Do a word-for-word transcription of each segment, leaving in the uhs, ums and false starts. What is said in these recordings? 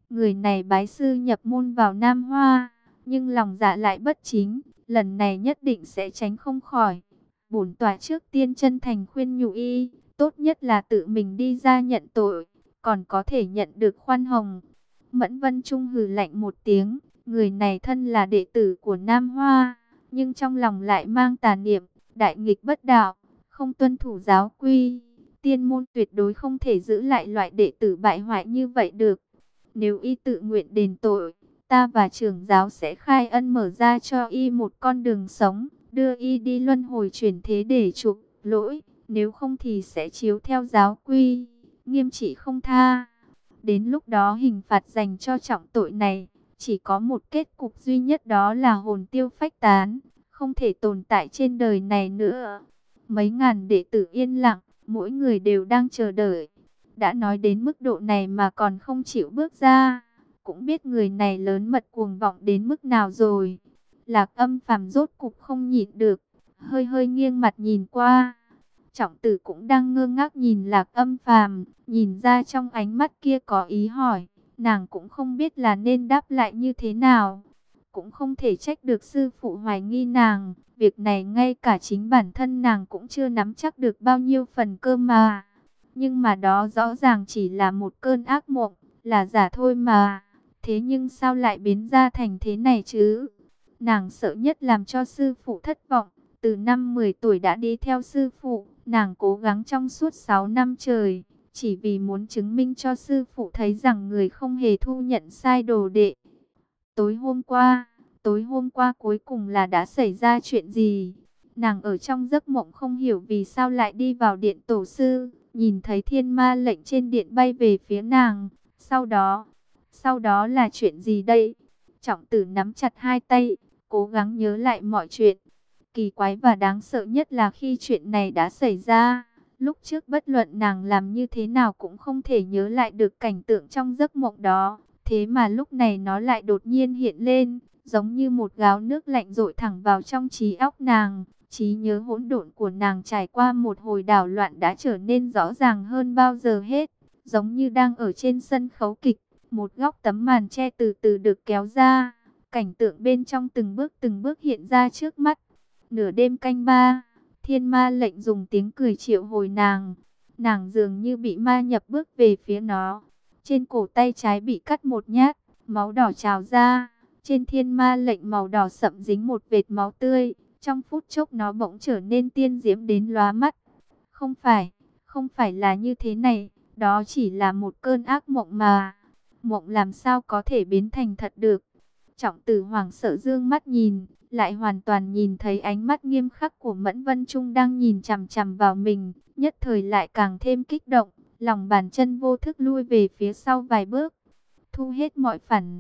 Người này bái sư nhập môn vào Nam Hoa, nhưng lòng dạ lại bất chính, lần này nhất định sẽ tránh không khỏi. Bổn tọa trước tiên chân thành khuyên nhủ y, tốt nhất là tự mình đi ra nhận tội, còn có thể nhận được khoan hồng. Mẫn Vân Trung hừ lạnh một tiếng, người này thân là đệ tử của Nam Hoa, nhưng trong lòng lại mang tà niệm, đại nghịch bất đạo, không tuân thủ giáo quy. Tiên môn tuyệt đối không thể giữ lại loại đệ tử bại hoại như vậy được. Nếu y tự nguyện đền tội, ta và trưởng giáo sẽ khai ân mở ra cho y một con đường sống, đưa y đi luân hồi chuyển thế để chuộc lỗi. Nếu không thì sẽ chiếu theo giáo quy, nghiêm trị không tha. Đến lúc đó hình phạt dành cho trọng tội này chỉ có một kết cục duy nhất, đó là hồn tiêu phách tán, không thể tồn tại trên đời này nữa. Mấy ngàn đệ tử yên lặng, mỗi người đều đang chờ đợi. Đã nói đến mức độ này mà còn không chịu bước ra, cũng biết người này lớn mật cuồng vọng đến mức nào rồi. Lạc Âm Phàm rốt cục không nhịn được, hơi hơi nghiêng mặt nhìn qua. Trọng Tử cũng đang ngơ ngác nhìn Lạc Âm Phàm, nhìn ra trong ánh mắt kia có ý hỏi, nàng cũng không biết là nên đáp lại như thế nào. Cũng không thể trách được sư phụ hoài nghi nàng, việc này ngay cả chính bản thân nàng cũng chưa nắm chắc được bao nhiêu phần cơ mà. Nhưng mà đó rõ ràng chỉ là một cơn ác mộng, là giả thôi mà. Thế nhưng sao lại biến ra thành thế này chứ? Nàng sợ nhất làm cho sư phụ thất vọng. Từ năm mười tuổi đã đi theo sư phụ, nàng cố gắng trong suốt sáu năm trời, chỉ vì muốn chứng minh cho sư phụ thấy rằng người không hề thu nhận sai đồ đệ. Tối hôm qua, tối hôm qua cuối cùng là đã xảy ra chuyện gì? Nàng ở trong giấc mộng không hiểu vì sao lại đi vào điện tổ sư, nhìn thấy thiên ma lệnh trên điện bay về phía nàng. Sau đó, sau đó là chuyện gì đây? Trọng Tử nắm chặt hai tay, cố gắng nhớ lại mọi chuyện. Kỳ quái và đáng sợ nhất là khi chuyện này đã xảy ra, lúc trước bất luận nàng làm như thế nào cũng không thể nhớ lại được cảnh tượng trong giấc mộng đó. Thế mà lúc này nó lại đột nhiên hiện lên, giống như một gáo nước lạnh dội thẳng vào trong trí óc nàng. Trí nhớ hỗn độn của nàng trải qua một hồi đảo loạn đã trở nên rõ ràng hơn bao giờ hết, giống như đang ở trên sân khấu kịch. Một góc tấm màn che từ từ được kéo ra, cảnh tượng bên trong từng bước từng bước hiện ra trước mắt. Nửa đêm canh ba, thiên ma lệnh dùng tiếng cười triệu hồi nàng. Nàng dường như bị ma nhập bước về phía nó. Trên cổ tay trái bị cắt một nhát, máu đỏ trào ra. Trên thiên ma lệnh màu đỏ sậm dính một vệt máu tươi. Trong phút chốc nó bỗng trở nên tiên diễm đến lóa mắt. Không phải, không phải là như thế này. Đó chỉ là một cơn ác mộng mà. Mộng làm sao có thể biến thành thật được. Trọng Tử hoảng sợ dương mắt nhìn, lại hoàn toàn nhìn thấy ánh mắt nghiêm khắc của Mẫn Vân Trung đang nhìn chằm chằm vào mình, nhất thời lại càng thêm kích động, lòng bàn chân vô thức lui về phía sau vài bước, thu hết mọi phản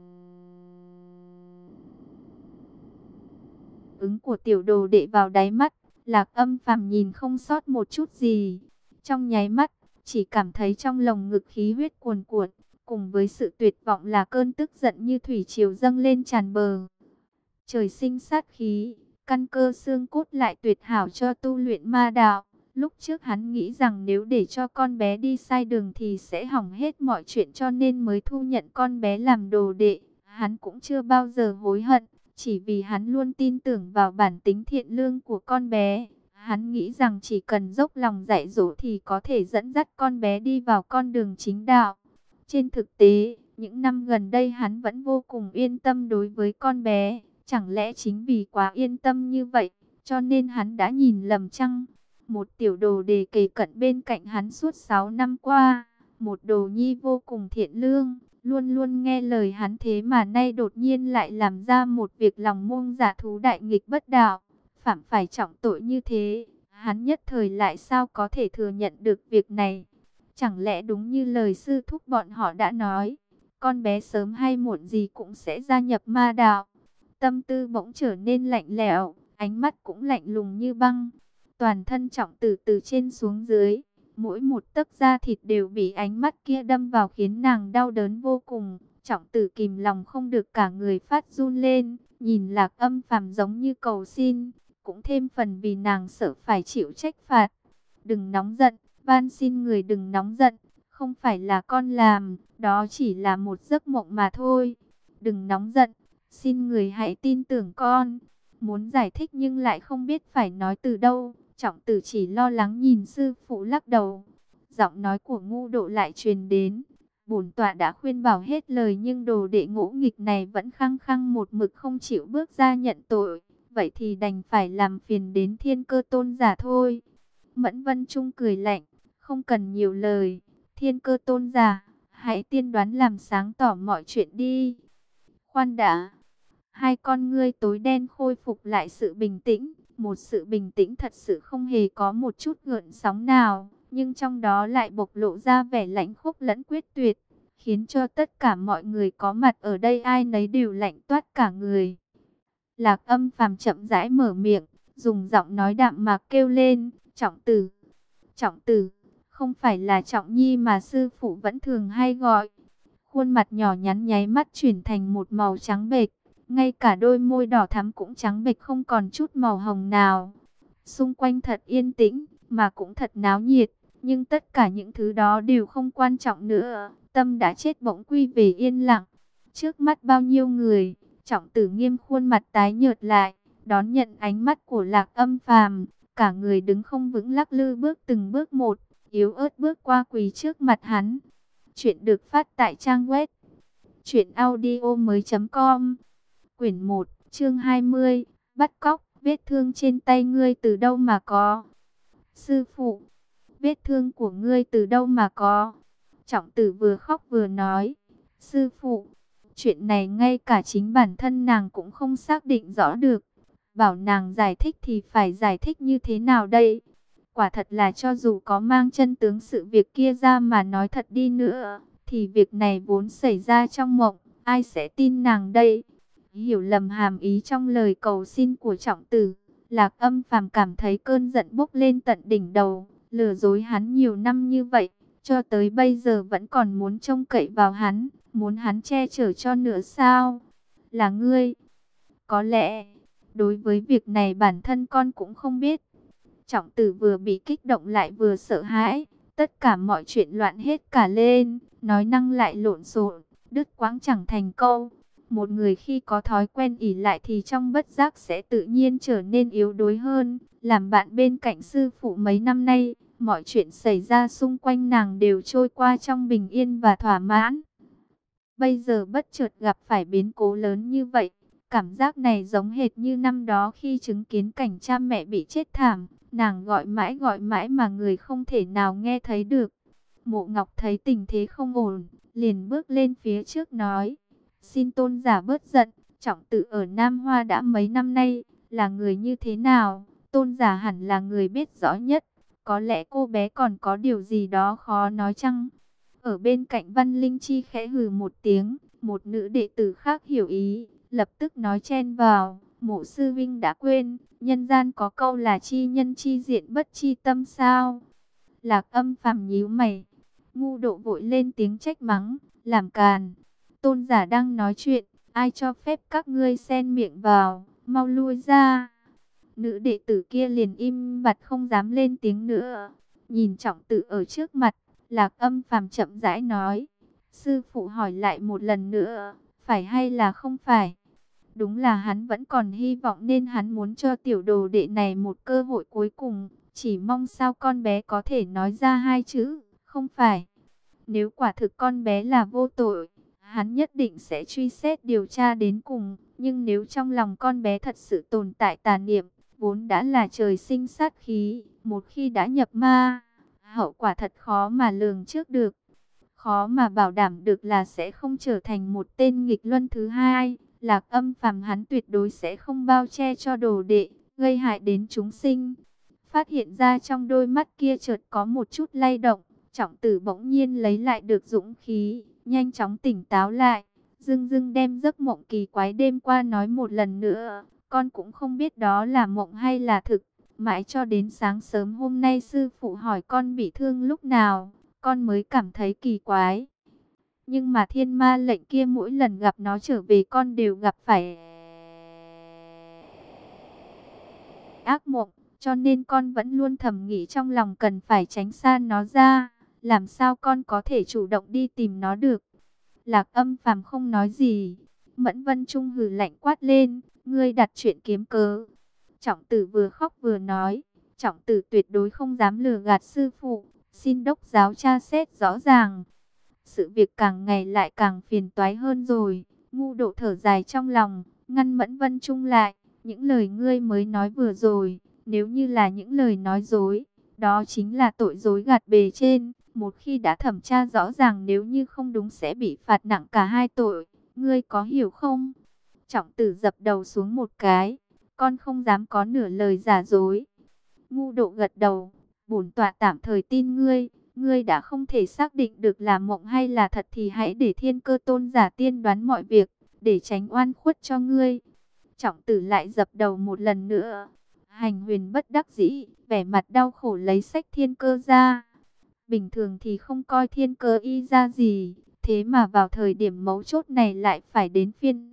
ứng của tiểu đồ đệ vào đáy mắt. Lạc Âm Phàm nhìn không sót một chút gì, trong nháy mắt chỉ cảm thấy trong lồng ngực khí huyết cuồn cuộn, cùng với sự tuyệt vọng là cơn tức giận như thủy triều dâng lên tràn bờ. Trời sinh sát khí, căn cơ xương cốt lại tuyệt hảo cho tu luyện ma đạo. Lúc trước hắn nghĩ rằng nếu để cho con bé đi sai đường thì sẽ hỏng hết mọi chuyện, cho nên mới thu nhận con bé làm đồ đệ. Hắn cũng chưa bao giờ hối hận, chỉ vì hắn luôn tin tưởng vào bản tính thiện lương của con bé. Hắn nghĩ rằng chỉ cần dốc lòng dạy dỗ thì có thể dẫn dắt con bé đi vào con đường chính đạo. Trên thực tế, những năm gần đây hắn vẫn vô cùng yên tâm đối với con bé. Chẳng lẽ chính vì quá yên tâm như vậy, cho nên hắn đã nhìn lầm chăng? Một tiểu đồ đề kề cận bên cạnh hắn suốt sáu năm qua, một đồ nhi vô cùng thiện lương, luôn luôn nghe lời hắn, thế mà nay đột nhiên lại làm ra một việc lòng muông dạ thú đại nghịch bất đạo, phạm phải trọng tội như thế. Hắn nhất thời lại sao có thể thừa nhận được việc này? Chẳng lẽ đúng như lời sư thúc bọn họ đã nói, con bé sớm hay muộn gì cũng sẽ gia nhập ma đạo? Tâm tư bỗng trở nên lạnh lẽo, ánh mắt cũng lạnh lùng như băng. Toàn thân Trọng Tử từ trên xuống dưới, mỗi một tấc da thịt đều bị ánh mắt kia đâm vào khiến nàng đau đớn vô cùng. Trọng Tử kìm lòng không được, cả người phát run lên, nhìn Lạc Âm Phàm giống như cầu xin, cũng thêm phần vì nàng sợ phải chịu trách phạt. Đừng nóng giận, van xin người đừng nóng giận, không phải là con làm, đó chỉ là một giấc mộng mà thôi. Đừng nóng giận, xin người hãy tin tưởng con. Muốn giải thích nhưng lại không biết phải nói từ đâu. Trọng Tử chỉ lo lắng nhìn sư phụ lắc đầu. Giọng nói của Ngu Độ lại truyền đến. Bổn tọa đã khuyên bảo hết lời nhưng đồ đệ ngỗ nghịch này vẫn khăng khăng một mực không chịu bước ra nhận tội. Vậy thì đành phải làm phiền đến Thiên Cơ Tôn giả thôi. Mẫn Vân Trung cười lạnh, không cần nhiều lời. Thiên Cơ Tôn giả, hãy tiên đoán làm sáng tỏ mọi chuyện đi. Khoan đã. Hai con ngươi tối đen khôi phục lại sự bình tĩnh. Một sự bình tĩnh thật sự không hề có một chút gợn sóng nào. Nhưng trong đó lại bộc lộ ra vẻ lãnh khốc lẫn quyết tuyệt. Khiến cho tất cả mọi người có mặt ở đây ai nấy đều lạnh toát cả người. Lạc Âm Phàm chậm rãi mở miệng, dùng giọng nói đạm mạc kêu lên, Trọng Tử. Trọng Tử, không phải là Trọng Nhi mà sư phụ vẫn thường hay gọi. Khuôn mặt nhỏ nhắn nháy mắt chuyển thành một màu trắng bệch, ngay cả đôi môi đỏ thắm cũng trắng bệch không còn chút màu hồng nào. Xung quanh thật yên tĩnh, mà cũng thật náo nhiệt, nhưng tất cả những thứ đó đều không quan trọng nữa. Tâm đã chết bỗng quy về yên lặng. Trước mắt bao nhiêu người, Trọng Tử nghiêm khuôn mặt tái nhợt lại, đón nhận ánh mắt của Lạc Âm Phàm, cả người đứng không vững lắc lư bước từng bước một, yếu ớt bước qua quỳ trước mặt hắn. Chuyện được phát tại trang web truyện audio mới.com. Quyển một, chương hai mươi, bắt cóc. Vết thương trên tay ngươi từ đâu mà có? Sư phụ, vết thương của ngươi từ đâu mà có? Trọng Tử vừa khóc vừa nói, sư phụ, chuyện này ngay cả chính bản thân nàng cũng không xác định rõ được. Bảo nàng giải thích thì phải giải thích như thế nào đây? Quả thật là cho dù có mang chân tướng sự việc kia ra mà nói thật đi nữa, thì việc này vốn xảy ra trong mộng, ai sẽ tin nàng đây? Hiểu lầm hàm ý trong lời cầu xin của Trọng Tử, Lạc Âm Phàm cảm thấy cơn giận bốc lên tận đỉnh đầu, lừa dối hắn nhiều năm như vậy, cho tới bây giờ vẫn còn muốn trông cậy vào hắn, muốn hắn che chở cho nữa sao? Là ngươi? Có lẽ, đối với việc này bản thân con cũng không biết. Trọng Tử vừa bị kích động lại vừa sợ hãi, tất cả mọi chuyện loạn hết cả lên, nói năng lại lộn xộn, đứt quãng chẳng thành câu. Một người khi có thói quen ỷ lại thì trong bất giác sẽ tự nhiên trở nên yếu đuối hơn. Làm bạn bên cạnh sư phụ mấy năm nay, mọi chuyện xảy ra xung quanh nàng đều trôi qua trong bình yên và thỏa mãn. Bây giờ bất chợt gặp phải biến cố lớn như vậy, cảm giác này giống hệt như năm đó khi chứng kiến cảnh cha mẹ bị chết thảm. Nàng gọi mãi gọi mãi mà người không thể nào nghe thấy được. Mộ Ngọc thấy tình thế không ổn, liền bước lên phía trước nói, xin tôn giả bớt giận, Trọng Tử ở Nam Hoa đã mấy năm nay, là người như thế nào, tôn giả hẳn là người biết rõ nhất. Có lẽ cô bé còn có điều gì đó khó nói chăng? Ở bên cạnh Văn Linh Chi khẽ hừ một tiếng, một nữ đệ tử khác hiểu ý, lập tức nói chen vào, Mộ sư vinh đã quên, nhân gian có câu là chi nhân chi diện bất chi tâm sao? Lạc Âm Phàm nhíu mày, Ngu Độ vội lên tiếng trách mắng, làm càn. Tôn giả đang nói chuyện, ai cho phép các ngươi xen miệng vào, mau lui ra. Nữ đệ tử kia liền im bặt không dám lên tiếng nữa. Nhìn Trọng Tử ở trước mặt, Lạc Âm Phàm chậm rãi nói, sư phụ hỏi lại một lần nữa, phải hay là không phải? Đúng là hắn vẫn còn hy vọng nên hắn muốn cho tiểu đồ đệ này một cơ hội cuối cùng. Chỉ mong sao con bé có thể nói ra hai chữ, không phải. Nếu quả thực con bé là vô tội, hắn nhất định sẽ truy xét điều tra đến cùng. Nhưng nếu trong lòng con bé thật sự tồn tại tà niệm, vốn đã là trời sinh sát khí, một khi đã nhập ma, hậu quả thật khó mà lường trước được. Khó mà bảo đảm được là sẽ không trở thành một tên nghịch luân thứ hai. Lạc Âm Phàm hắn tuyệt đối sẽ không bao che cho đồ đệ, gây hại đến chúng sinh. Phát hiện ra trong đôi mắt kia chợt có một chút lay động, Trọng Tử bỗng nhiên lấy lại được dũng khí, nhanh chóng tỉnh táo lại, dưng dưng đem giấc mộng kỳ quái đêm qua nói một lần nữa. Con cũng không biết đó là mộng hay là thực, mãi cho đến sáng sớm hôm nay sư phụ hỏi con bị thương lúc nào, con mới cảm thấy kỳ quái. Nhưng mà thiên ma lệnh kia mỗi lần gặp nó trở về con đều gặp phải ác mộng, cho nên con vẫn luôn thầm nghĩ trong lòng cần phải tránh xa nó ra. làm sao con có thể chủ động đi tìm nó được? Lạc Âm Phàm không nói gì. Mẫn Vân Trung hừ lạnh quát lên, ngươi đặt chuyện kiếm cớ. Trọng tử vừa khóc vừa nói, trọng tử tuyệt đối không dám lừa gạt sư phụ, xin đốc giáo tra xét rõ ràng. Sự việc càng ngày lại càng phiền toái hơn rồi. Ngu Độ thở dài trong lòng, ngăn Mẫn Vân Trung lại. Những lời ngươi mới nói vừa rồi, nếu như là những lời nói dối, đó chính là tội dối gạt bề trên. Một khi đã thẩm tra rõ ràng, nếu như không đúng sẽ bị phạt nặng cả hai tội. Ngươi có hiểu không? Trọng tử dập đầu xuống một cái. Con không dám có nửa lời giả dối. Ngu Độ gật đầu. Bổn tọa tạm thời tin ngươi. Ngươi đã không thể xác định được là mộng hay là thật thì hãy để Thiên Cơ tôn giả tiên đoán mọi việc, để tránh oan khuất cho ngươi. Trọng tử lại dập đầu một lần nữa. Hành Huyền bất đắc dĩ, vẻ mặt đau khổ lấy sách Thiên Cơ ra. Bình thường thì không coi Thiên Cơ y ra gì, thế mà vào thời điểm mấu chốt này lại phải đến phiên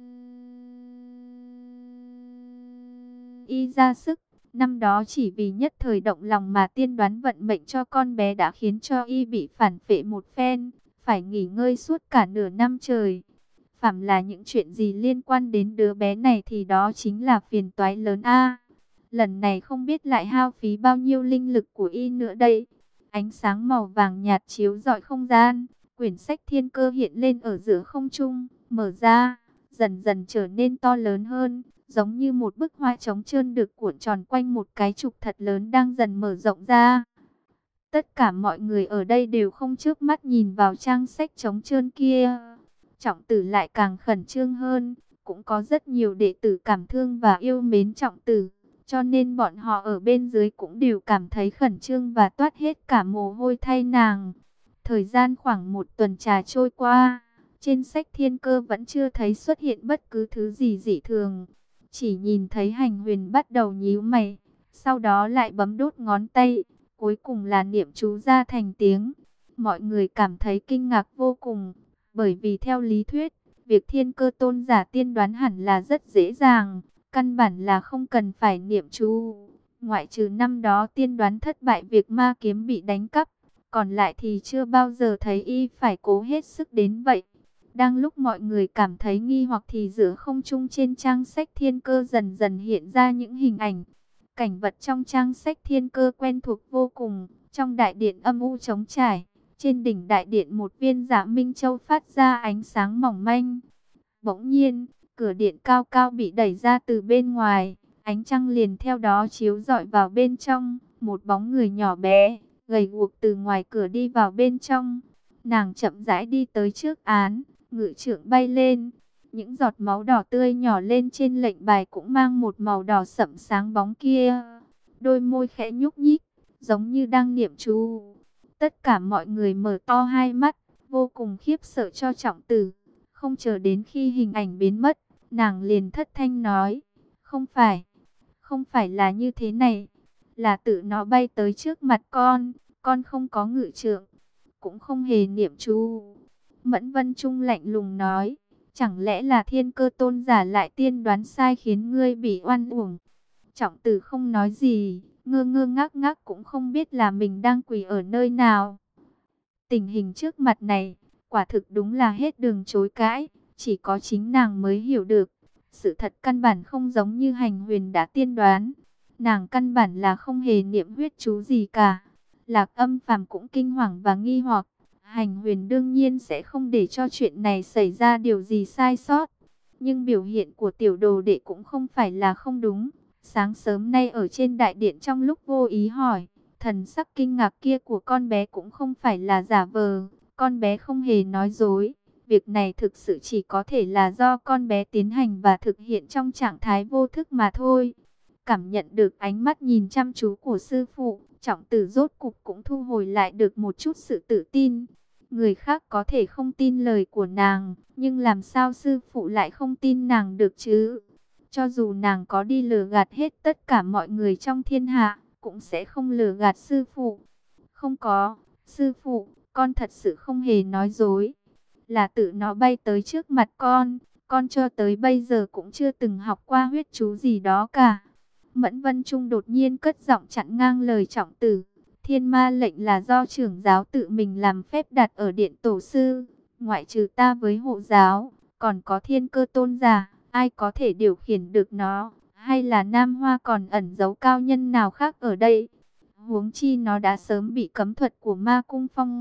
y ra sức. Năm đó chỉ vì nhất thời động lòng mà tiên đoán vận mệnh cho con bé đã khiến cho y bị phản phệ một phen, phải nghỉ ngơi suốt cả nửa năm trời. Phàm là những chuyện gì liên quan đến đứa bé này thì đó chính là phiền toái lớn a. Lần này không biết lại hao phí bao nhiêu linh lực của y nữa đây. Ánh sáng màu vàng nhạt chiếu rọi không gian, quyển sách Thiên Cơ hiện lên ở giữa không trung, mở ra, dần dần trở nên to lớn hơn, giống như một bức hoa trống trơn được cuộn tròn quanh một cái trục thật lớn đang dần mở rộng ra. Tất cả mọi người ở đây đều không chớp mắt nhìn vào trang sách trống trơn kia. Trọng tử lại càng khẩn trương hơn, cũng có rất nhiều đệ tử cảm thương và yêu mến trọng tử, cho nên bọn họ ở bên dưới cũng đều cảm thấy khẩn trương và toát hết cả mồ hôi thay nàng. Thời gian khoảng một tuần trà trôi qua, trên sách Thiên Cơ vẫn chưa thấy xuất hiện bất cứ thứ gì dị thường. Chỉ nhìn thấy Hành Huyền bắt đầu nhíu mày, sau đó lại bấm đốt ngón tay, cuối cùng là niệm chú ra thành tiếng. Mọi người cảm thấy kinh ngạc vô cùng, bởi vì theo lý thuyết, việc Thiên Cơ tôn giả tiên đoán hẳn là rất dễ dàng, căn bản là không cần phải niệm chú. Ngoại trừ năm đó tiên đoán thất bại việc ma kiếm bị đánh cắp, còn lại thì chưa bao giờ thấy y phải cố hết sức đến vậy. Đang lúc mọi người cảm thấy nghi hoặc thì giữa không trung trên trang sách Thiên Cơ dần dần hiện ra những hình ảnh. Cảnh vật trong trang sách Thiên Cơ quen thuộc vô cùng, trong đại điện âm u trống trải, trên đỉnh đại điện một viên Dạ Minh Châu phát ra ánh sáng mỏng manh. Bỗng nhiên, cửa điện cao cao bị đẩy ra từ bên ngoài, ánh trăng liền theo đó chiếu rọi vào bên trong, một bóng người nhỏ bé, gầy guộc từ ngoài cửa đi vào bên trong. Nàng chậm rãi đi tới trước án, ngự trượng bay lên, những giọt máu đỏ tươi nhỏ lên trên lệnh bài cũng mang một màu đỏ sẫm sáng bóng kia. Đôi môi khẽ nhúc nhích, giống như đang niệm chú. Tất cả mọi người mở to hai mắt, vô cùng khiếp sợ cho trọng tử. Không chờ đến khi hình ảnh biến mất, nàng liền thất thanh nói, không phải, không phải là như thế này, là tự nó bay tới trước mặt con, con không có ngự trượng, cũng không hề niệm chú. Mẫn Vân Trung lạnh lùng nói, chẳng lẽ là Thiên Cơ tôn giả lại tiên đoán sai khiến ngươi bị oan uổng? Trọng tử không nói gì, ngơ ngơ ngác ngác cũng không biết là mình đang quỳ ở nơi nào. Tình hình trước mặt này, quả thực đúng là hết đường chối cãi, chỉ có chính nàng mới hiểu được. Sự thật căn bản không giống như Hành Huyền đã tiên đoán. Nàng căn bản là không hề niệm huyết chú gì cả. Lạc Âm Phàm cũng kinh hoàng và nghi hoặc. Hành Huyền đương nhiên sẽ không để cho chuyện này xảy ra điều gì sai sót. Nhưng biểu hiện của tiểu đồ đệ cũng không phải là không đúng. Sáng sớm nay ở trên đại điện trong lúc vô ý hỏi, thần sắc kinh ngạc kia của con bé cũng không phải là giả vờ. Con bé không hề nói dối. Việc này thực sự chỉ có thể là do con bé tiến hành và thực hiện trong trạng thái vô thức mà thôi. Cảm nhận được ánh mắt nhìn chăm chú của sư phụ, trọng tử rốt cục cũng thu hồi lại được một chút sự tự tin. Người khác có thể không tin lời của nàng, nhưng làm sao sư phụ lại không tin nàng được chứ? Cho dù nàng có đi lừa gạt hết tất cả mọi người trong thiên hạ, cũng sẽ không lừa gạt sư phụ. Không có, sư phụ, con thật sự không hề nói dối. Là tự nó bay tới trước mặt con, con cho tới bây giờ cũng chưa từng học qua huyết chú gì đó cả. Mẫn Vân Trung đột nhiên cất giọng chặn ngang lời trọng tử. Thiên ma lệnh là do trưởng giáo tự mình làm phép đặt ở điện tổ sư. Ngoại trừ ta với hộ giáo, còn có thiên cơ tôn giả, ai có thể điều khiển được nó? Hay là Nam Hoa còn ẩn giấu cao nhân nào khác ở đây? Huống chi nó đã sớm bị cấm thuật của ma cung phong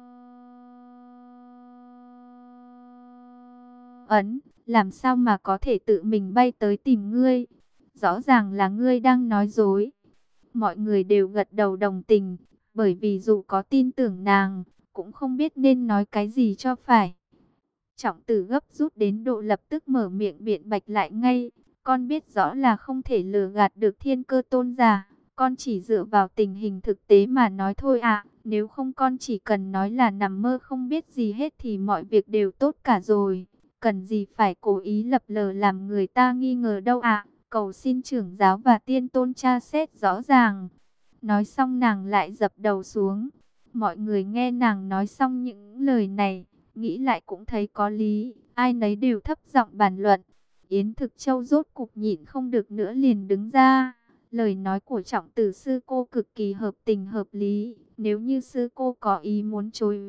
ấn, làm sao mà có thể tự mình bay tới tìm ngươi? Rõ ràng là ngươi đang nói dối. Mọi người đều gật đầu đồng tình, bởi vì dù có tin tưởng nàng, cũng không biết nên nói cái gì cho phải. Trọng Tử gấp rút đến độ lập tức mở miệng biện bạch lại ngay. Con biết rõ là không thể lừa gạt được thiên cơ tôn giả. Con chỉ dựa vào tình hình thực tế mà nói thôi ạ. Nếu không con chỉ cần nói là nằm mơ không biết gì hết thì mọi việc đều tốt cả rồi. Cần gì phải cố ý lập lờ làm người ta nghi ngờ đâu ạ. Cầu xin trưởng giáo và tiên tôn tra xét rõ ràng. Nói xong nàng lại dập đầu xuống. Mọi người nghe nàng nói xong những lời này, nghĩ lại cũng thấy có lý, ai nấy đều thấp giọng bàn luận. Yến Thực Châu rốt cục nhịn không được nữa liền đứng ra. Lời nói của Trọng Tử sư cô cực kỳ hợp tình hợp lý. Nếu như sư cô có ý muốn chối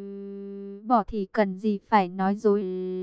bỏ thì cần gì phải nói dối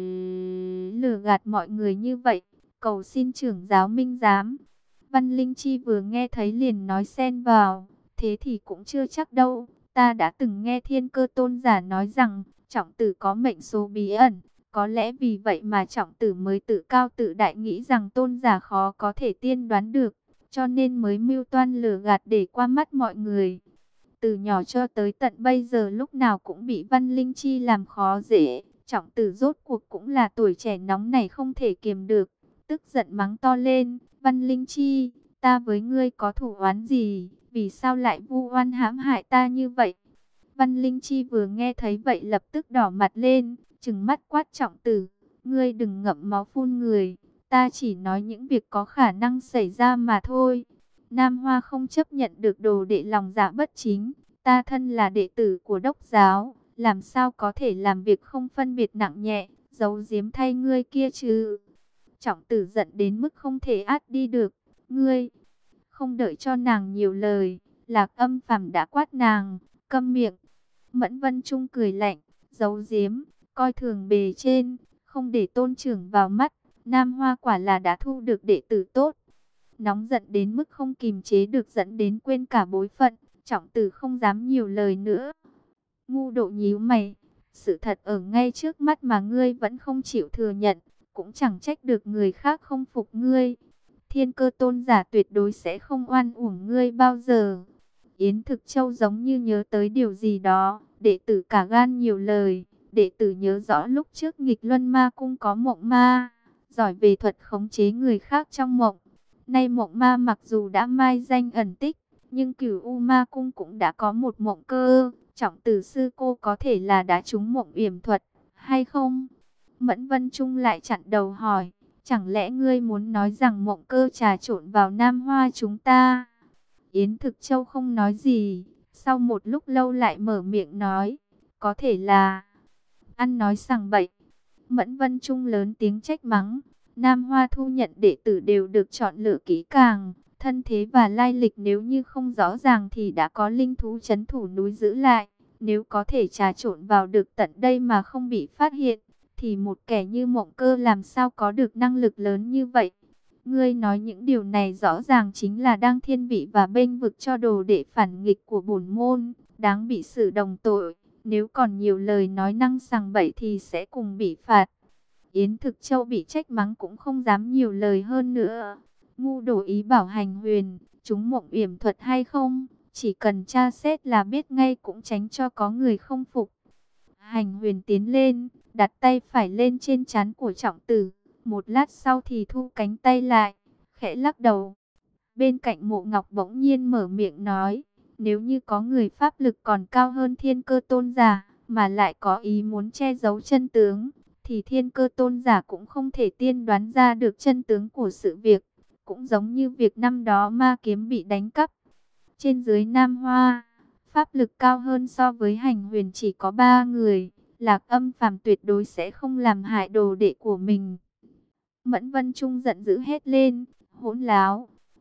lừa gạt mọi người như vậy. Cầu xin trưởng giáo minh giám. Văn Linh Chi vừa nghe thấy liền nói xen vào. Thế thì cũng chưa chắc đâu. Ta đã từng nghe thiên cơ tôn giả nói rằng Trọng Tử có mệnh số bí ẩn. Có lẽ vì vậy mà Trọng Tử mới tự cao tự đại, nghĩ rằng tôn giả khó có thể tiên đoán được. Cho nên mới mưu toan lừa gạt để qua mắt mọi người. Từ nhỏ cho tới tận bây giờ lúc nào cũng bị Văn Linh Chi làm khó dễ. Trọng Tử rốt cuộc cũng là tuổi trẻ nóng này không thể kiềm được. Tức giận mắng to lên. Văn Linh Chi, ta với ngươi có thủ oán gì? Vì sao lại vu oan hãm hại ta như vậy? Văn Linh Chi vừa nghe thấy vậy lập tức đỏ mặt lên, trừng mắt quát Trọng Tử. Ngươi đừng ngậm máu phun người. Ta chỉ nói những việc có khả năng xảy ra mà thôi. Nam Hoa không chấp nhận được đồ đệ lòng dạ bất chính. Ta thân là đệ tử của đốc giáo, làm sao có thể làm việc không phân biệt nặng nhẹ, giấu giếm thay ngươi kia chứ? Trọng Tử giận đến mức không thể át đi được. Ngươi, không đợi cho nàng nhiều lời, Lạc Âm Phàm đã quát nàng, câm miệng. Mẫn Vân Trung cười lạnh, giấu giếm, coi thường bề trên, không để tôn trưởng vào mắt. Nam Hoa quả là đã thu được đệ tử tốt. Nóng giận đến mức không kìm chế được dẫn đến quên cả bối phận. Trọng Tử không dám nhiều lời nữa. Ngu Độ nhíu mày, sự thật ở ngay trước mắt mà ngươi vẫn không chịu thừa nhận, cũng chẳng trách được người khác không phục ngươi. Thiên cơ tôn giả tuyệt đối sẽ không oan uổng ngươi bao giờ. Yến Thực Châu giống như nhớ tới điều gì đó, đệ tử cả gan nhiều lời. Đệ tử nhớ rõ lúc trước nghịch luân ma cung có mộng ma, giỏi về thuật khống chế người khác trong mộng. Nay mộng ma mặc dù đã mai danh ẩn tích, nhưng Cửu U Ma Cung cũng đã có một mộng cơ. Trọng Tử sư cô có thể là đã trúng mộng yểm thuật, hay không? Mẫn Vân Trung lại chặn đầu hỏi, chẳng lẽ ngươi muốn nói rằng mộng cơ trà trộn vào Nam Hoa chúng ta? Yến Thực Châu không nói gì, sau một lúc lâu lại mở miệng nói, có thể là ăn nói sằng bậy. Mẫn Vân Trung lớn tiếng trách mắng. Nam Hoa thu nhận đệ tử đều được chọn lựa kỹ càng, thân thế và lai lịch nếu như không rõ ràng thì đã có linh thú trấn thủ núi giữ lại. Nếu có thể trà trộn vào được tận đây mà không bị phát hiện, thì một kẻ như Mộng Cơ làm sao có được năng lực lớn như vậy? Ngươi nói những điều này rõ ràng chính là đang thiên vị và bênh vực cho đồ đệ phản nghịch của bổn môn, đáng bị xử đồng tội. Nếu còn nhiều lời nói năng sằng bậy thì sẽ cùng bị phạt. Yến Thực Châu bị trách mắng cũng không dám nhiều lời hơn nữa. Ngu Đổ ý bảo Hành Huyền, chúng mộng yểm thuật hay không, chỉ cần tra xét là biết ngay, cũng tránh cho có người không phục. Hành Huyền tiến lên, đặt tay phải lên trên trán của Trọng Tử, một lát sau thì thu cánh tay lại, khẽ lắc đầu. Bên cạnh Mộ Ngọc bỗng nhiên mở miệng nói, nếu như có người pháp lực còn cao hơn Thiên Cơ tôn giả, mà lại có ý muốn che giấu chân tướng, thì Thiên Cơ tôn giả cũng không thể tiên đoán ra được chân tướng của sự việc. Cũng giống như việc năm đó ma kiếm bị đánh cắp. Trên dưới Nam Hoa, pháp lực cao hơn so với Hành Huyền chỉ có ba người. Lạc Âm Phàm tuyệt đối sẽ không làm hại đồ đệ của mình. Mẫn Vân Trung giận dữ hét lên, hỗn láo.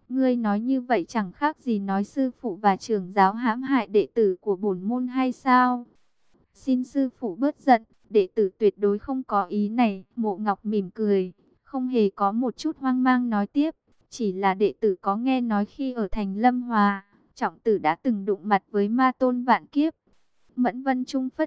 Ngươi nói như vậy chẳng khác gì nói sư phụ và trưởng giáo hãm hại đệ tử của bổn môn hay sao? Xin sư phụ bớt giận, đệ tử tuyệt đối không có ý này. Mộ Ngọc mỉm cười, không hề có một chút hoang mang nói tiếp. Chỉ là đệ tử có nghe nói khi ở thành Lâm Hòa, trọng tử đã từng đụng mặt với ma tôn vạn kiếp. Mẫn Vân Trung phất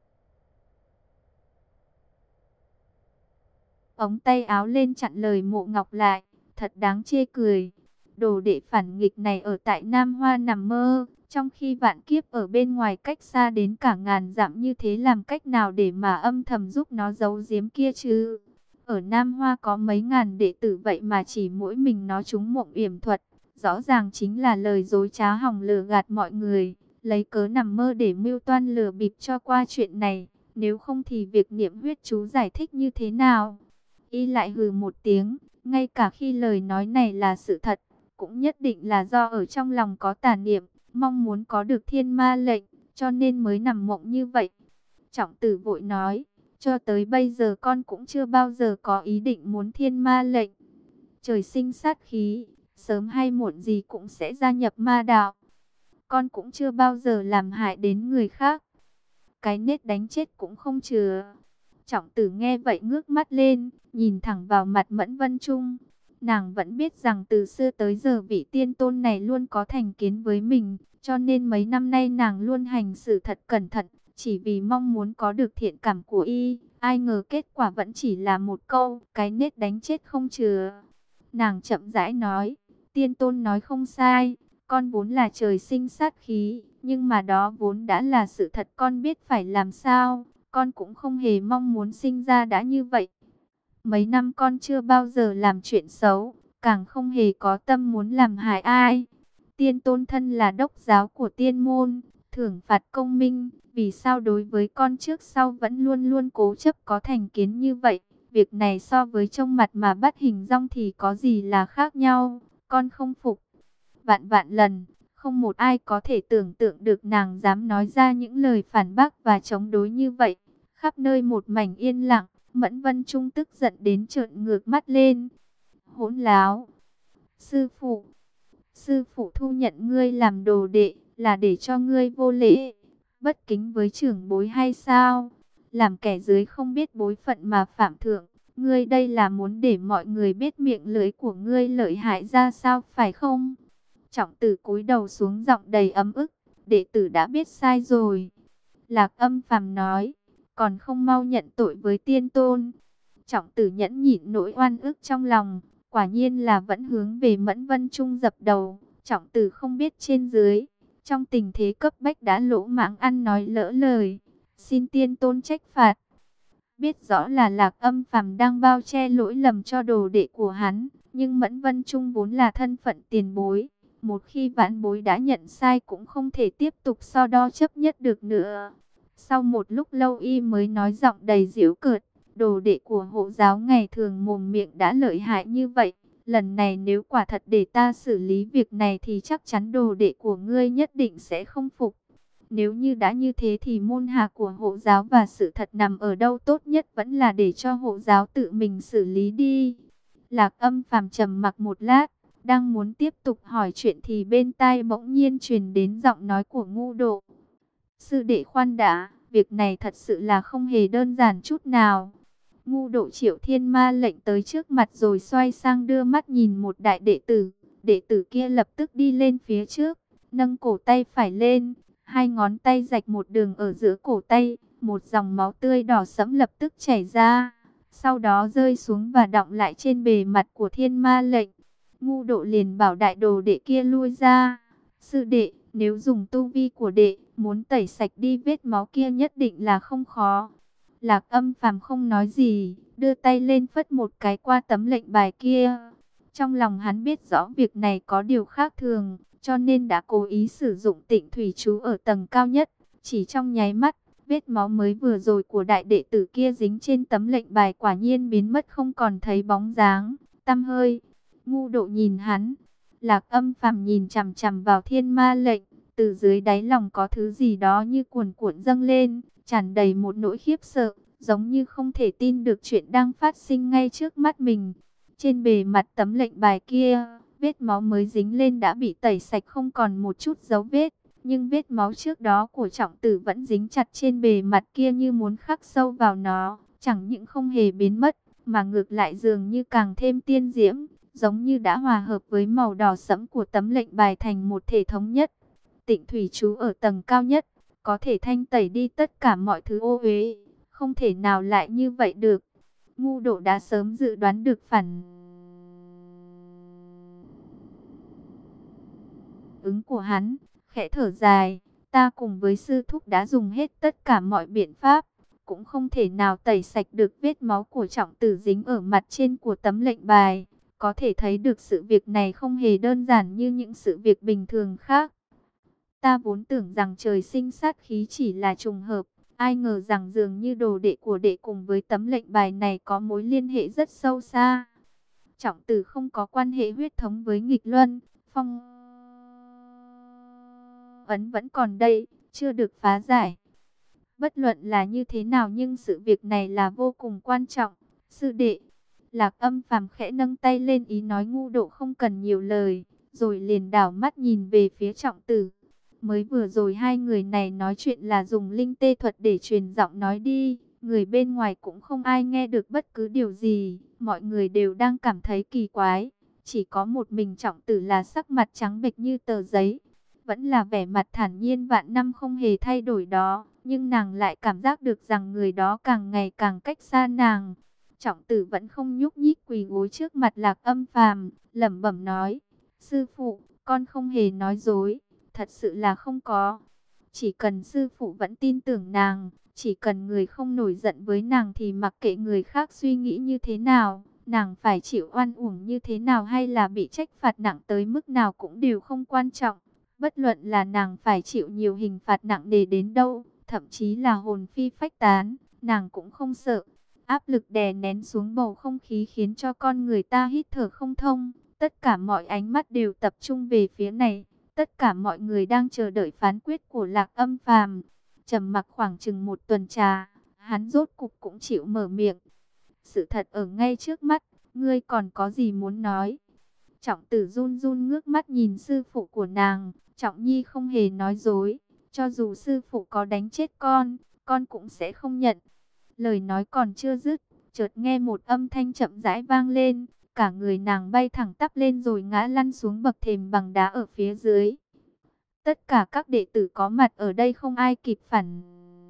ống tay áo lên chặn lời Mộ Ngọc lại. Thật đáng chê cười. Đồ đệ phản nghịch này ở tại Nam Hoa nằm mơ. Trong khi vạn kiếp ở bên ngoài cách xa đến cả ngàn dặm như thế, làm cách nào để mà âm thầm giúp nó giấu giếm kia chứ? Ở Nam Hoa có mấy ngàn đệ tử vậy mà chỉ mỗi mình nó trúng mộng yểm thuật. Rõ ràng chính là lời dối trá hòng lừa gạt mọi người. Lấy cớ nằm mơ để mưu toan lừa bịp cho qua chuyện này. Nếu không thì việc niệm huyết chú giải thích như thế nào? Y lại hừ một tiếng. Ngay cả khi lời nói này là sự thật, cũng nhất định là do ở trong lòng có tà niệm, mong muốn có được thiên ma lệnh, cho nên mới nằm mộng như vậy. Trọng tử vội nói, cho tới bây giờ con cũng chưa bao giờ có ý định muốn thiên ma lệnh. Trời sinh sát khí, sớm hay muộn gì cũng sẽ gia nhập ma đạo. Con cũng chưa bao giờ làm hại đến người khác. Cái nết đánh chết cũng không chừa. Trọng tử nghe vậy ngước mắt lên, nhìn thẳng vào mặt Mẫn Vân Trung. Nàng vẫn biết rằng từ xưa tới giờ vị tiên tôn này luôn có thành kiến với mình, cho nên mấy năm nay nàng luôn hành xử thật cẩn thận, chỉ vì mong muốn có được thiện cảm của y. Ai ngờ kết quả vẫn chỉ là một câu, cái nết đánh chết không chừa. Nàng chậm rãi nói, tiên tôn nói không sai, con vốn là trời sinh sát khí, nhưng mà đó vốn đã là sự thật, con biết phải làm sao. Con cũng không hề mong muốn sinh ra đã như vậy. Mấy năm con chưa bao giờ làm chuyện xấu, càng không hề có tâm muốn làm hại ai. Tiên tôn thân là đốc giáo của tiên môn, thưởng phạt công minh, vì sao đối với con trước sau vẫn luôn luôn cố chấp có thành kiến như vậy? Việc này so với trông mặt mà bắt hình dong thì có gì là khác nhau, con không phục. Vạn vạn lần, không một ai có thể tưởng tượng được nàng dám nói ra những lời phản bác và chống đối như vậy. Khắp nơi một mảnh yên lặng, Mẫn Vân Trung tức giận đến trợn ngược mắt lên. Hỗn láo! Sư phụ! Sư phụ thu nhận ngươi làm đồ đệ là để cho ngươi vô lễ, bất kính với trưởng bối hay sao? Làm kẻ dưới không biết bối phận mà phạm thượng. Ngươi đây là muốn để mọi người biết miệng lưỡi của ngươi lợi hại ra sao phải không? Trọng tử cúi đầu xuống, giọng đầy ấm ức. Đệ tử đã biết sai rồi. Lạc Âm Phàm nói, còn không mau nhận tội với tiên tôn. Trọng tử nhẫn nhịn nỗi oan ức trong lòng, quả nhiên là vẫn hướng về Mẫn Vân Trung dập đầu. Trọng tử không biết trên dưới, trong tình thế cấp bách đã lỗ mãng ăn nói lỡ lời, xin tiên tôn trách phạt. Biết rõ là Lạc Âm Phàm đang bao che lỗi lầm cho đồ đệ của hắn, nhưng Mẫn Vân Trung vốn là thân phận tiền bối. Một khi vãn bối đã nhận sai cũng không thể tiếp tục so đo chấp nhất được nữa. Sau một lúc lâu y mới nói giọng đầy giễu cợt, đồ đệ của hộ giáo ngày thường mồm miệng đã lợi hại như vậy. Lần này nếu quả thật để ta xử lý việc này thì chắc chắn đồ đệ của ngươi nhất định sẽ không phục. Nếu như đã như thế thì môn hạ của hộ giáo và sự thật nằm ở đâu, tốt nhất vẫn là để cho hộ giáo tự mình xử lý đi. Lạc Âm Phàm trầm mặc một lát, đang muốn tiếp tục hỏi chuyện thì bên tai bỗng nhiên truyền đến giọng nói của Ngu Độ. Sư đệ khoan đã, việc này thật sự là không hề đơn giản chút nào. Ngu Độ triệu thiên ma lệnh tới trước mặt rồi xoay sang đưa mắt nhìn một đại đệ tử. Đệ tử kia lập tức đi lên phía trước, nâng cổ tay phải lên, hai ngón tay rạch một đường ở giữa cổ tay, một dòng máu tươi đỏ sẫm lập tức chảy ra, sau đó rơi xuống và đọng lại trên bề mặt của thiên ma lệnh. Ngu Độ liền bảo đại đồ đệ kia lui ra. Sư đệ, nếu dùng tu vi của đệ, muốn tẩy sạch đi vết máu kia nhất định là không khó. Lạc Âm Phàm không nói gì, đưa tay lên phất một cái qua tấm lệnh bài kia. Trong lòng hắn biết rõ việc này có điều khác thường, cho nên đã cố ý sử dụng Tịnh thủy chú ở tầng cao nhất. Chỉ trong nháy mắt, vết máu mới vừa rồi của đại đệ tử kia dính trên tấm lệnh bài quả nhiên biến mất, không còn thấy bóng dáng, tăm hơi. Ngu Độ nhìn hắn, Lạc Âm Phàm nhìn chằm chằm vào thiên ma lệnh, từ dưới đáy lòng có thứ gì đó như cuồn cuộn dâng lên, tràn đầy một nỗi khiếp sợ, giống như không thể tin được chuyện đang phát sinh ngay trước mắt mình. Trên bề mặt tấm lệnh bài kia, Vết máu mới dính lên đã bị tẩy sạch không còn một chút dấu vết. Nhưng vết máu trước đó của Trọng Tử vẫn dính chặt trên bề mặt kia như muốn khắc sâu vào nó. Chẳng những không hề biến mất, mà ngược lại dường như càng thêm tiên diễm, giống như đã hòa hợp với màu đỏ sẫm của tấm lệnh bài thành một thể thống nhất. Tịnh thủy chú ở tầng cao nhất, có thể thanh tẩy đi tất cả mọi thứ ô uế, không thể nào lại như vậy được. Ngu Độ đã sớm dự đoán được phản ứng của hắn, khẽ thở dài, ta cùng với sư thúc đã dùng hết tất cả mọi biện pháp, cũng không thể nào tẩy sạch được vết máu của Trọng Tử dính ở mặt trên của tấm lệnh bài. Có thể thấy được sự việc này không hề đơn giản như những sự việc bình thường khác. Ta vốn tưởng rằng trời sinh sát khí chỉ là trùng hợp, ai ngờ rằng dường như đồ đệ của đệ cùng với tấm lệnh bài này có mối liên hệ rất sâu xa. Trọng Tử không có quan hệ huyết thống với Nghịch Luân, phong ấn vẫn còn đây, chưa được phá giải. Bất luận là như thế nào nhưng sự việc này là vô cùng quan trọng. Sư đệ, Lạc Âm Phàm khẽ nâng tay lên ý nói Ngu Độ không cần nhiều lời, rồi liền đảo mắt nhìn về phía Trọng Tử. Mới vừa rồi hai người này nói chuyện là dùng linh tê thuật để truyền giọng nói đi, người bên ngoài cũng không ai nghe được bất cứ điều gì, mọi người đều đang cảm thấy kỳ quái. Chỉ có một mình Trọng Tử là sắc mặt trắng bệch như tờ giấy, vẫn là vẻ mặt thản nhiên vạn năm không hề thay đổi đó, nhưng nàng lại cảm giác được rằng người đó càng ngày càng cách xa nàng. Trọng Tử vẫn không nhúc nhích quỳ gối trước mặt Lạc Âm Phàm, lẩm bẩm nói: "Sư phụ, con không hề nói dối, thật sự là không có. Chỉ cần sư phụ vẫn tin tưởng nàng, chỉ cần người không nổi giận với nàng thì mặc kệ người khác suy nghĩ như thế nào, nàng phải chịu oan uổng như thế nào hay là bị trách phạt nặng tới mức nào cũng đều không quan trọng. Bất luận là nàng phải chịu nhiều hình phạt nặng nề đến đâu, thậm chí là hồn phi phách tán, nàng cũng không sợ." Áp lực đè nén xuống bầu không khí khiến cho con người ta hít thở không thông. Tất cả mọi ánh mắt đều tập trung về phía này. Tất cả mọi người đang chờ đợi phán quyết của Lạc Âm Phàm. Trầm mặc khoảng chừng một tuần trà, hắn rốt cục cũng chịu mở miệng. Sự thật ở ngay trước mắt, ngươi còn có gì muốn nói? Trọng Tử run run ngước mắt nhìn sư phụ của nàng. Trọng Nhi không hề nói dối. Cho dù sư phụ có đánh chết con, con cũng sẽ không nhận. Lời nói còn chưa dứt, chợt nghe một âm thanh chậm rãi vang lên. Cả người nàng bay thẳng tắp lên rồi ngã lăn xuống bậc thềm bằng đá ở phía dưới. Tất cả các đệ tử có mặt ở đây không ai kịp phản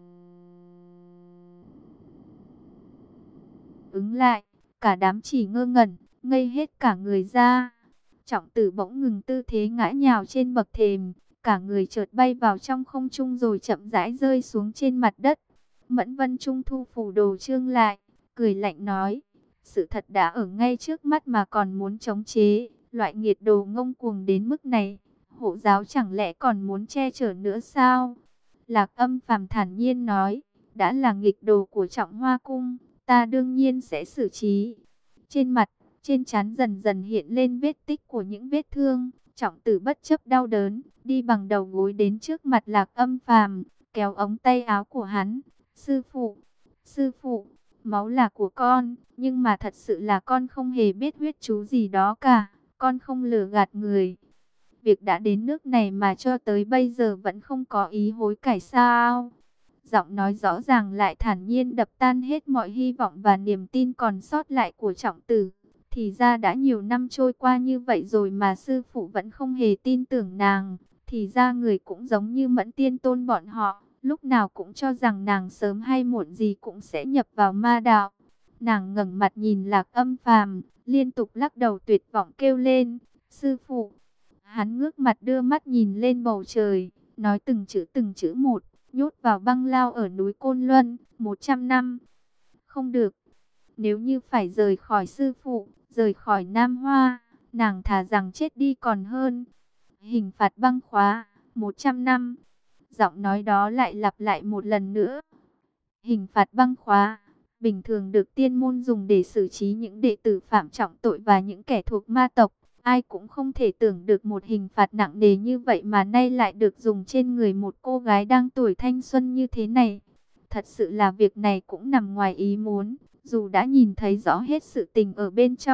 ứng lại. Cả đám chỉ ngơ ngẩn, ngây hết cả người ra. Trọng Tử bỗng ngừng tư thế ngã nhào trên bậc thềm. Cả người chợt bay vào trong không trung rồi chậm rãi rơi xuống trên mặt đất. Mẫn Vân Trung thu phủ đồ chương lại, cười lạnh nói: sự thật đã ở ngay trước mắt mà còn muốn chống chế, loại nghiệt đồ ngông cuồng đến mức này, hộ giáo chẳng lẽ còn muốn che chở nữa sao? Lạc Âm Phàm thản nhiên nói: đã là nghịch đồ của Trọng Hoa Cung, ta đương nhiên sẽ xử trí. Trên mặt, trên trán dần dần hiện lên vết tích của những vết thương. Trọng Tử bất chấp đau đớn, đi bằng đầu gối đến trước mặt Lạc Âm Phàm, kéo ống tay áo của hắn. Sư phụ, sư phụ, máu là của con, nhưng mà thật sự là con không hề biết huyết chú gì đó cả, con không lừa gạt người. Việc đã đến nước này mà cho tới bây giờ vẫn không có ý hối cải sao? Giọng nói rõ ràng lại thản nhiên đập tan hết mọi hy vọng và niềm tin còn sót lại của Trọng Tử. Thì ra đã nhiều năm trôi qua như vậy rồi mà sư phụ vẫn không hề tin tưởng nàng. Thì ra người cũng giống như Mẫn Tiên Tôn bọn họ, lúc nào cũng cho rằng nàng sớm hay muộn gì cũng sẽ nhập vào ma đạo. Nàng ngẩng mặt nhìn Lạc Âm Phàm, liên tục lắc đầu tuyệt vọng kêu lên: sư phụ. Hắn ngước mặt đưa mắt nhìn lên bầu trời, nói từng chữ từng chữ một: nhốt vào băng lao ở núi Côn Luân, một trăm năm. Không được. Nếu như phải rời khỏi sư phụ, rời khỏi Nam Hoa, nàng thà rằng chết đi còn hơn. Hình phạt băng khóa, một trăm năm. Giọng nói đó lại lặp lại một lần nữa. Hình phạt băng khóa, bình thường được tiên môn dùng để xử trí những đệ tử phạm trọng tội và những kẻ thuộc ma tộc. Ai cũng không thể tưởng được một hình phạt nặng nề như vậy mà nay lại được dùng trên người một cô gái đang tuổi thanh xuân như thế này. Thật sự là việc này cũng nằm ngoài ý muốn. Dù đã nhìn thấy rõ hết sự tình ở bên trong,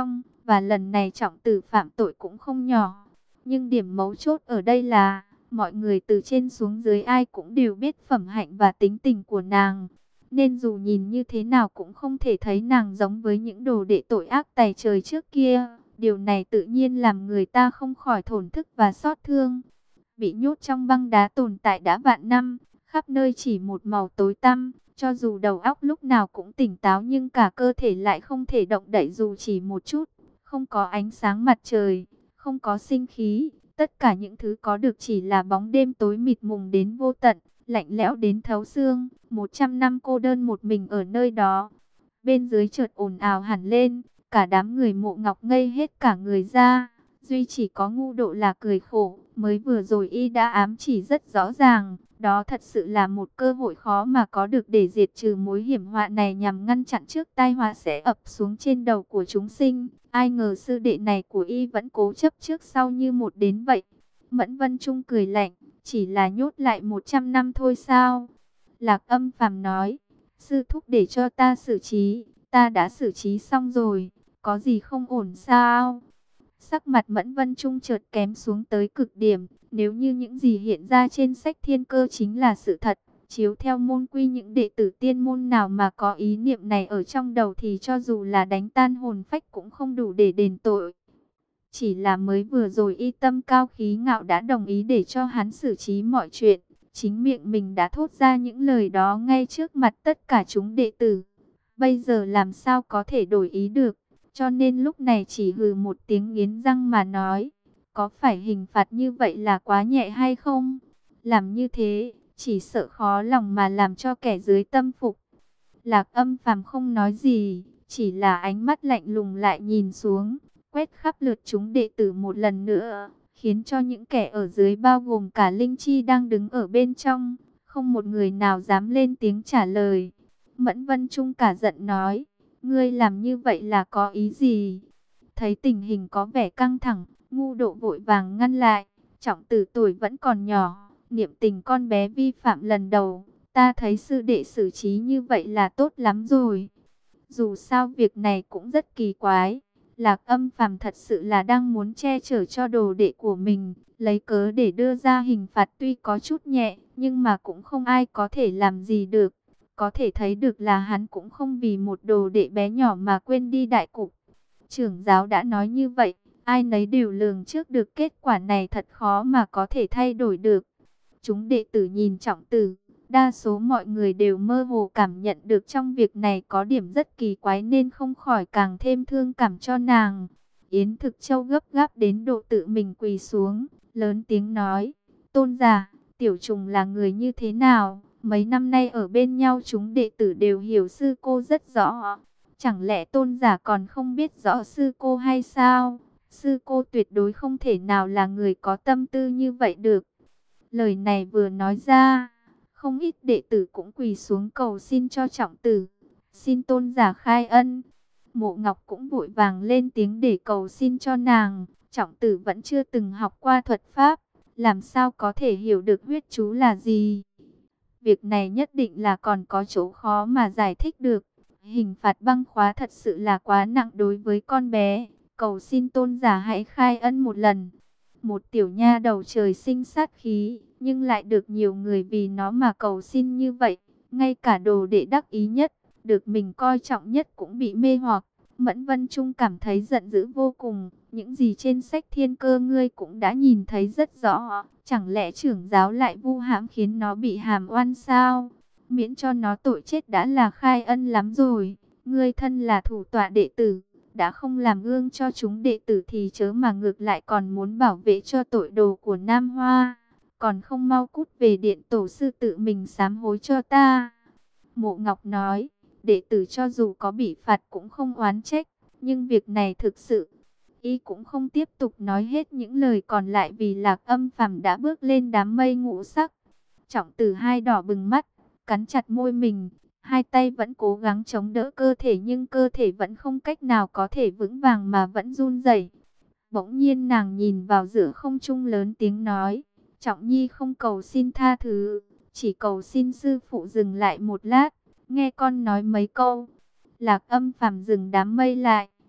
và lần này Trọng Tử phạm tội cũng không nhỏ. Nhưng điểm mấu chốt ở đây là, mọi người từ trên xuống dưới ai cũng đều biết phẩm hạnh và tính tình của nàng. Nên dù nhìn như thế nào cũng không thể thấy nàng giống với những đồ đệ tội ác tày trời trước kia. Điều này tự nhiên làm người ta không khỏi thổn thức và xót thương. Bị nhốt trong băng đá tồn tại đã vạn năm, khắp nơi chỉ một màu tối tăm. Cho dù đầu óc lúc nào cũng tỉnh táo nhưng cả cơ thể lại không thể động đậy dù chỉ một chút. Không có ánh sáng mặt trời, không có sinh khí. Tất cả những thứ có được chỉ là bóng đêm tối mịt mùng đến vô tận, lạnh lẽo đến thấu xương. Một trăm năm cô đơn một mình ở nơi đó. Bên dưới chợt ồn ào hẳn lên, cả đám người Mộ Ngọc ngây hết cả người ra. Duy chỉ có Ngu Độ là cười khổ, mới vừa rồi y đã ám chỉ rất rõ ràng. Đó thật sự là một cơ hội khó mà có được để diệt trừ mối hiểm họa này nhằm ngăn chặn trước tai họa sẽ ập xuống trên đầu của chúng sinh. Ai ngờ sư đệ này của y vẫn cố chấp trước sau như một đến vậy. Mẫn Vân Trung cười lạnh, chỉ là nhốt lại một trăm năm thôi sao? Lạc Âm Phàm nói, sư thúc để cho ta xử trí, ta đã xử trí xong rồi, có gì không ổn sao? Sắc mặt Mẫn Vân Trung chợt kém xuống tới cực điểm, nếu như những gì hiện ra trên sách thiên cơ chính là sự thật, chiếu theo môn quy những đệ tử tiên môn nào mà có ý niệm này ở trong đầu thì cho dù là đánh tan hồn phách cũng không đủ để đền tội. Chỉ là mới vừa rồi y tâm cao khí ngạo đã đồng ý để cho hắn xử trí mọi chuyện, chính miệng mình đã thốt ra những lời đó ngay trước mặt tất cả chúng đệ tử. Bây giờ làm sao có thể đổi ý được? Cho nên lúc này chỉ hừ một tiếng nghiến răng mà nói, có phải hình phạt như vậy là quá nhẹ hay không? Làm như thế, chỉ sợ khó lòng mà làm cho kẻ dưới tâm phục. Lạc Âm Phàm không nói gì, chỉ là ánh mắt lạnh lùng lại nhìn xuống, quét khắp lượt chúng đệ tử một lần nữa, khiến cho những kẻ ở dưới bao gồm cả Linh Chi đang đứng ở bên trong, không một người nào dám lên tiếng trả lời. Mẫn Vân Trung cả giận nói, ngươi làm như vậy là có ý gì? Thấy tình hình có vẻ căng thẳng, Ngu Độ vội vàng ngăn lại. Trọng Tử tuổi vẫn còn nhỏ, niệm tình con bé vi phạm lần đầu, ta thấy sư đệ xử trí như vậy là tốt lắm rồi. Dù sao việc này cũng rất kỳ quái, Lạc Âm Phàm thật sự là đang muốn che chở cho đồ đệ của mình, lấy cớ để đưa ra hình phạt tuy có chút nhẹ, nhưng mà cũng không ai có thể làm gì được. Có thể thấy được là hắn cũng không vì một đồ đệ bé nhỏ mà quên đi đại cục. Trưởng giáo đã nói như vậy, ai nấy đều lường trước được kết quả này thật khó mà có thể thay đổi được. Chúng đệ tử nhìn Trọng Tử, đa số mọi người đều mơ hồ cảm nhận được trong việc này có điểm rất kỳ quái nên không khỏi càng thêm thương cảm cho nàng. Yến Thực Châu gấp gáp đến độ tự mình quỳ xuống, lớn tiếng nói, tôn giả, tiểu trùng là người như thế nào? Mấy năm nay ở bên nhau chúng đệ tử đều hiểu sư cô rất rõ. Chẳng lẽ tôn giả còn không biết rõ sư cô hay sao? Sư cô tuyệt đối không thể nào là người có tâm tư như vậy được. Lời này vừa nói ra, không ít đệ tử cũng quỳ xuống cầu xin cho Trọng Tử. Xin tôn giả khai ân. Mộ Ngọc cũng vội vàng lên tiếng để cầu xin cho nàng. Trọng Tử vẫn chưa từng học qua thuật pháp, làm sao có thể hiểu được huyết chú là gì? Việc này nhất định là còn có chỗ khó mà giải thích được. Hình phạt băng khóa thật sự là quá nặng đối với con bé. Cầu xin tôn giả hãy khai ân một lần. Một tiểu nha đầu trời sinh sát khí, nhưng lại được nhiều người vì nó mà cầu xin như vậy. Ngay cả đồ đệ đắc ý nhất, được mình coi trọng nhất cũng bị mê hoặc. Mẫn Vân Trung cảm thấy giận dữ vô cùng. Những gì trên sách thiên cơ ngươi cũng đã nhìn thấy rất rõ. Chẳng lẽ trưởng giáo lại vu hãm khiến nó bị hàm oan sao? Miễn cho nó tội chết đã là khai ân lắm rồi. Ngươi thân là thủ tọa đệ tử, đã không làm gương cho chúng đệ tử thì chớ mà ngược lại còn muốn bảo vệ cho tội đồ của Nam Hoa. Còn không mau cút về điện tổ sư tự mình sám hối cho ta. Mộ Ngọc nói, đệ tử cho dù có bị phạt cũng không oán trách, nhưng việc này thực sự, y cũng không tiếp tục nói hết những lời còn lại vì Lạc Âm Phàm đã bước lên đám mây ngũ sắc. Trọng Tử hai đỏ bừng mắt, cắn chặt môi mình, hai tay vẫn cố gắng chống đỡ cơ thể nhưng cơ thể vẫn không cách nào có thể vững vàng mà vẫn run rẩy. Bỗng nhiên nàng nhìn vào giữa không trung lớn tiếng nói, Trọng Nhi không cầu xin tha thứ, chỉ cầu xin sư phụ dừng lại một lát, nghe con nói mấy câu. Lạc Âm Phàm dừng đám mây lại,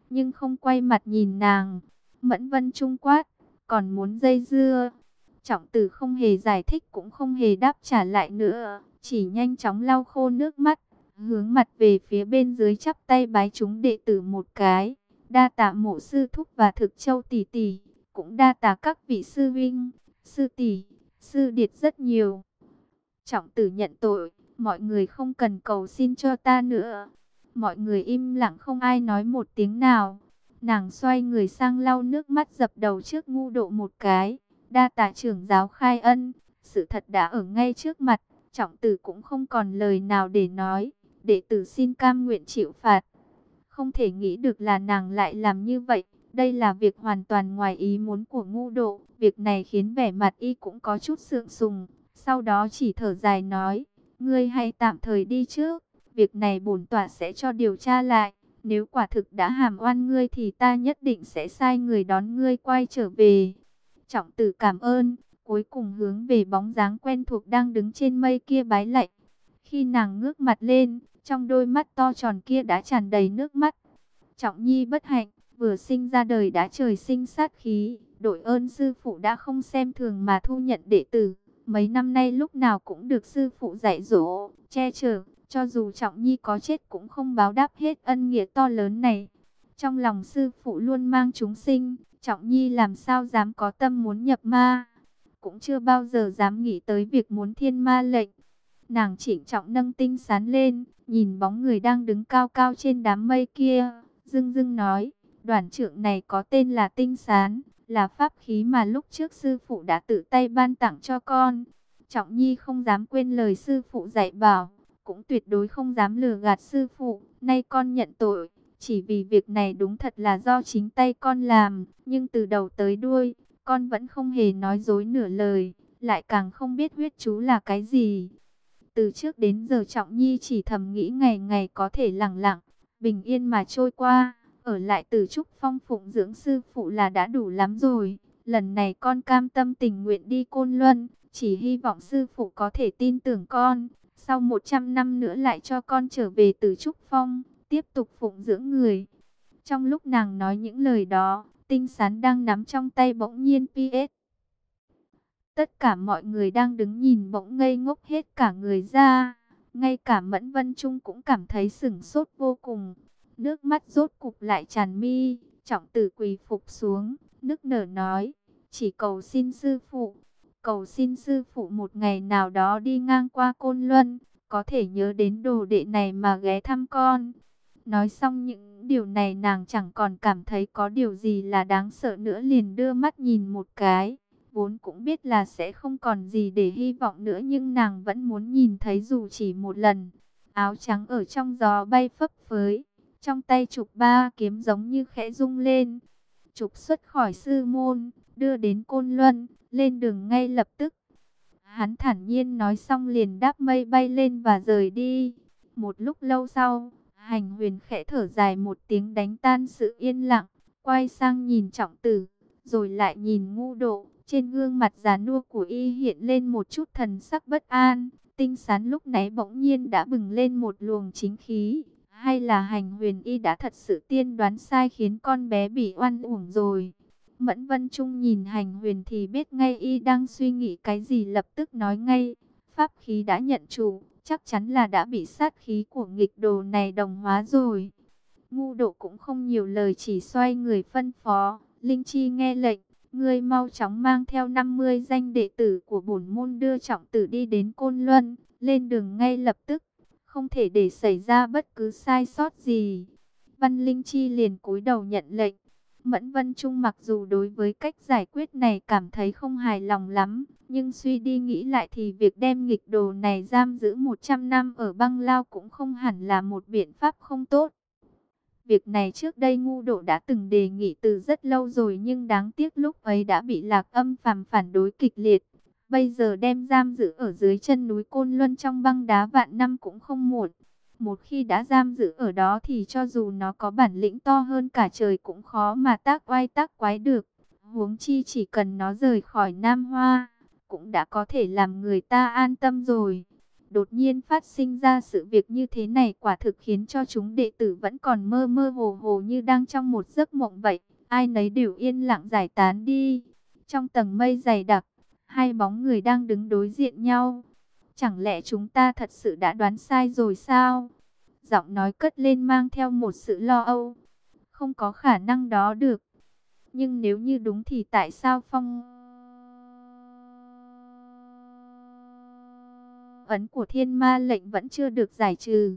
nhưng không quay mặt nhìn nàng. Mẫn Vân Trung quát, còn muốn dây dưa? Trọng Tử không hề giải thích cũng không hề đáp trả lại nữa, chỉ nhanh chóng lau khô nước mắt, hướng mặt về phía bên dưới chắp tay bái chúng đệ tử một cái. Đa tạ Mộ sư thúc và Thực Châu tỷ tỷ, cũng đa tạ các vị sư vinh, sư tỷ, sư điệt rất nhiều. Trọng Tử nhận tội, mọi người không cần cầu xin cho ta nữa. Mọi người im lặng không ai nói một tiếng nào. Nàng xoay người sang lau nước mắt dập đầu trước Ngu Độ một cái. Đa tạ trưởng giáo khai ân, sự thật đã ở ngay trước mặt. Trọng Tử cũng không còn lời nào để nói. Đệ tử xin cam nguyện chịu phạt. Không thể nghĩ được là nàng lại làm như vậy. Đây là việc hoàn toàn ngoài ý muốn của Ngu Độ. Việc này khiến vẻ mặt y cũng có chút sượng sùng. Sau đó chỉ thở dài nói, ngươi hãy tạm thời đi trước. Việc này bổn tọa sẽ cho điều tra lại. Nếu quả thực đã hàm oan ngươi thì ta nhất định sẽ sai người đón ngươi quay trở về. Trọng Tử cảm ơn, cuối cùng hướng về bóng dáng quen thuộc đang đứng trên mây kia bái lạy. Khi nàng ngước mặt lên, trong đôi mắt to tròn kia đã tràn đầy nước mắt. Trọng Nhi bất hạnh, vừa sinh ra đời đã trời sinh sát khí. Đội ơn sư phụ đã không xem thường mà thu nhận đệ tử. Mấy năm nay lúc nào cũng được sư phụ dạy dỗ, che chở. Cho dù Trọng Nhi có chết cũng không báo đáp hết ân nghĩa to lớn này. Trong lòng sư phụ luôn mang chúng sinh, Trọng Nhi làm sao dám có tâm muốn nhập ma. Cũng chưa bao giờ dám nghĩ tới việc muốn thiên ma lệnh. Nàng chỉnh trọng nâng tinh sán lên, nhìn bóng người đang đứng cao cao trên đám mây kia, dưng dưng nói, đoàn trượng này có tên là tinh sán, là pháp khí mà lúc trước sư phụ đã tự tay ban tặng cho con. Trọng Nhi không dám quên lời sư phụ dạy bảo, cũng tuyệt đối không dám lừa gạt sư phụ. Nay con nhận tội, chỉ vì việc này đúng thật là do chính tay con làm, nhưng từ đầu tới đuôi, con vẫn không hề nói dối nửa lời, lại càng không biết huyết chú là cái gì. Từ trước đến giờ Trọng Nhi chỉ thầm nghĩ ngày ngày có thể lặng lặng, bình yên mà trôi qua, ở lại Từ Trúc Phong phụng dưỡng sư phụ là đã đủ lắm rồi. Lần này con cam tâm tình nguyện đi Côn Luân, chỉ hy vọng sư phụ có thể tin tưởng con. Sau một trăm năm nữa lại cho con trở về Từ Trúc Phong, tiếp tục phụng dưỡng người. Trong lúc nàng nói những lời đó, tinh sán đang nắm trong tay bỗng nhiên pê ét. Tất cả mọi người đang đứng nhìn bỗng ngây ngốc hết cả người ra. Ngay cả Mẫn Vân Trung cũng cảm thấy sửng sốt vô cùng. Nước mắt rốt cục lại tràn mi. Trọng Tử quỳ phục xuống, nức nở nói, chỉ cầu xin sư phụ, cầu xin sư phụ một ngày nào đó đi ngang qua Côn Luân, có thể nhớ đến đồ đệ này mà ghé thăm con. Nói xong những điều này nàng chẳng còn cảm thấy có điều gì là đáng sợ nữa, liền đưa mắt nhìn một cái. Vốn cũng biết là sẽ không còn gì để hy vọng nữa, nhưng nàng vẫn muốn nhìn thấy dù chỉ một lần. Áo trắng ở trong gió bay phấp phới, trong tay trục ba kiếm giống như khẽ rung lên. Trục xuất khỏi sư môn, đưa đến Côn Luân, lên đường ngay lập tức. Hắn thản nhiên nói xong liền đáp mây bay lên và rời đi. Một lúc lâu sau, Hành Huyền khẽ thở dài một tiếng đánh tan sự yên lặng, quay sang nhìn Trọng Tử, rồi lại nhìn Ngu Độ. Trên gương mặt già nua của y hiện lên một chút thần sắc bất an. Tinh sán lúc nãy bỗng nhiên đã bừng lên một luồng chính khí. Hay là Hành Huyền y đã thật sự tiên đoán sai khiến con bé bị oan uổng rồi. Mẫn Vân Trung nhìn Hành Huyền thì biết ngay y đang suy nghĩ cái gì, lập tức nói ngay. Pháp khí đã nhận chủ, chắc chắn là đã bị sát khí của nghịch đồ này đồng hóa rồi. Ngu Độ cũng không nhiều lời, chỉ xoay người phân phó. Linh Chi nghe lệnh, ngươi mau chóng mang theo năm mươi danh đệ tử của bổn môn đưa Trọng Tử đi đến Côn Luân, lên đường ngay lập tức, không thể để xảy ra bất cứ sai sót gì. Văn Linh Chi liền cúi đầu nhận lệnh. Mẫn Vân Trung mặc dù đối với cách giải quyết này cảm thấy không hài lòng lắm, nhưng suy đi nghĩ lại thì việc đem nghịch đồ này giam giữ một trăm năm ở băng lao cũng không hẳn là một biện pháp không tốt. Việc này trước đây Ngu Độ đã từng đề nghị từ rất lâu rồi, nhưng đáng tiếc lúc ấy đã bị Lạc Âm Phàm phản đối kịch liệt. Bây giờ đem giam giữ ở dưới chân núi Côn Luân trong băng đá vạn năm cũng không muộn. Một khi đã giam giữ ở đó thì cho dù nó có bản lĩnh to hơn cả trời cũng khó mà tác oai tác quái được. Huống chi chỉ cần nó rời khỏi Nam Hoa, cũng đã có thể làm người ta an tâm rồi. Đột nhiên phát sinh ra sự việc như thế này quả thực khiến cho chúng đệ tử vẫn còn mơ mơ hồ hồ như đang trong một giấc mộng vậy. Ai nấy đều yên lặng giải tán đi. Trong tầng mây dày đặc, hai bóng người đang đứng đối diện nhau. Chẳng lẽ chúng ta thật sự đã đoán sai rồi sao? Giọng nói cất lên mang theo một sự lo âu. Không có khả năng đó được. Nhưng nếu như đúng thì tại sao phong ấn của thiên ma lệnh vẫn chưa được giải trừ?